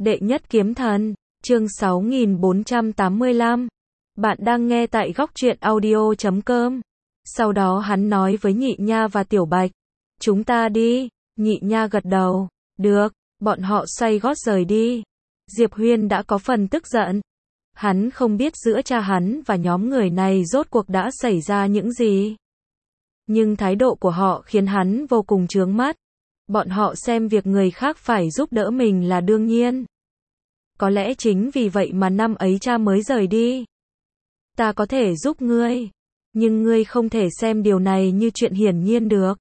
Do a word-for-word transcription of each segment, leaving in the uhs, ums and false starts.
Đệ nhất kiếm thần, chương sáu nghìn bốn trăm tám mươi lăm. Bạn đang nghe tại góc truyện audio chấm com. Sau đó hắn nói với Nhị Nha và Tiểu Bạch, chúng ta đi. Nhị Nha gật đầu, được, bọn họ xoay gót rời đi. Diệp Huyên đã có phần tức giận. Hắn không biết giữa cha hắn và nhóm người này rốt cuộc đã xảy ra những gì. Nhưng thái độ của họ khiến hắn vô cùng chướng mắt. Bọn họ xem việc người khác phải giúp đỡ mình là đương nhiên. Có lẽ chính vì vậy mà năm ấy cha mới rời đi. Ta có thể giúp ngươi, nhưng ngươi không thể xem điều này như chuyện hiển nhiên được.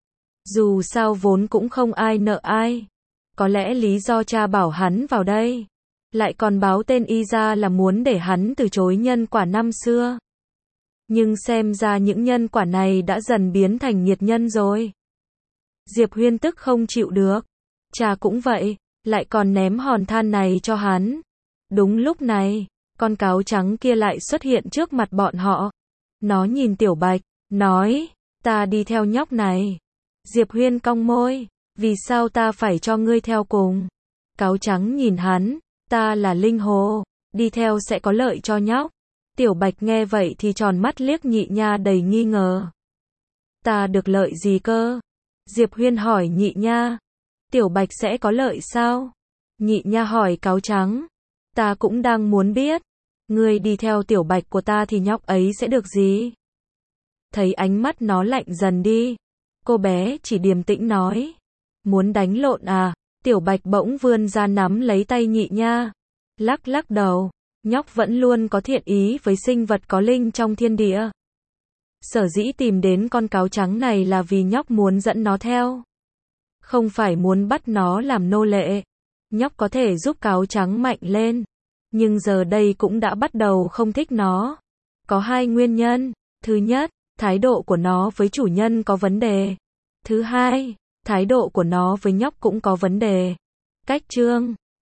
Dù sao vốn cũng không ai nợ ai. Có lẽ lý do cha bảo hắn vào đây, lại còn báo tên y ra là muốn để hắn từ chối nhân quả năm xưa. Nhưng xem ra những nhân quả này đã dần biến thành nghiệt nhân rồi. Diệp Huyên tức không chịu được. Cha cũng vậy, lại còn ném hòn than này cho hắn. Đúng lúc này, con cáo trắng kia lại xuất hiện trước mặt bọn họ. Nó nhìn Tiểu Bạch, nói, ta đi theo nhóc này. Diệp Huyên cong môi, vì sao ta phải cho ngươi theo cùng? Cáo trắng nhìn hắn, ta là linh hồ, đi theo sẽ có lợi cho nhóc. Tiểu Bạch nghe vậy thì tròn mắt liếc Nhị Nha đầy nghi ngờ. Ta được lợi gì cơ? Diệp Huyên hỏi Nhị Nha. Tiểu Bạch sẽ có lợi sao? Nhị Nha hỏi cáo trắng. Ta cũng đang muốn biết. Ngươi đi theo Tiểu Bạch của ta thì nhóc ấy sẽ được gì? Thấy ánh mắt nó lạnh dần đi, cô bé chỉ điềm tĩnh nói. Muốn đánh lộn à? Tiểu Bạch bỗng vươn ra nắm lấy tay Nhị Nha. Lắc lắc đầu. Nhóc vẫn luôn có thiện ý với sinh vật có linh trong thiên địa. Sở dĩ tìm đến con cáo trắng này là vì nhóc muốn dẫn nó theo. Không phải muốn bắt nó làm nô lệ. Nhóc có thể giúp cáo trắng mạnh lên. Nhưng giờ đây cũng đã bắt đầu không thích nó. Có hai nguyên nhân. Thứ nhất, thái độ của nó với chủ nhân có vấn đề. Thứ hai, thái độ của nó với nhóc cũng có vấn đề. Cách chương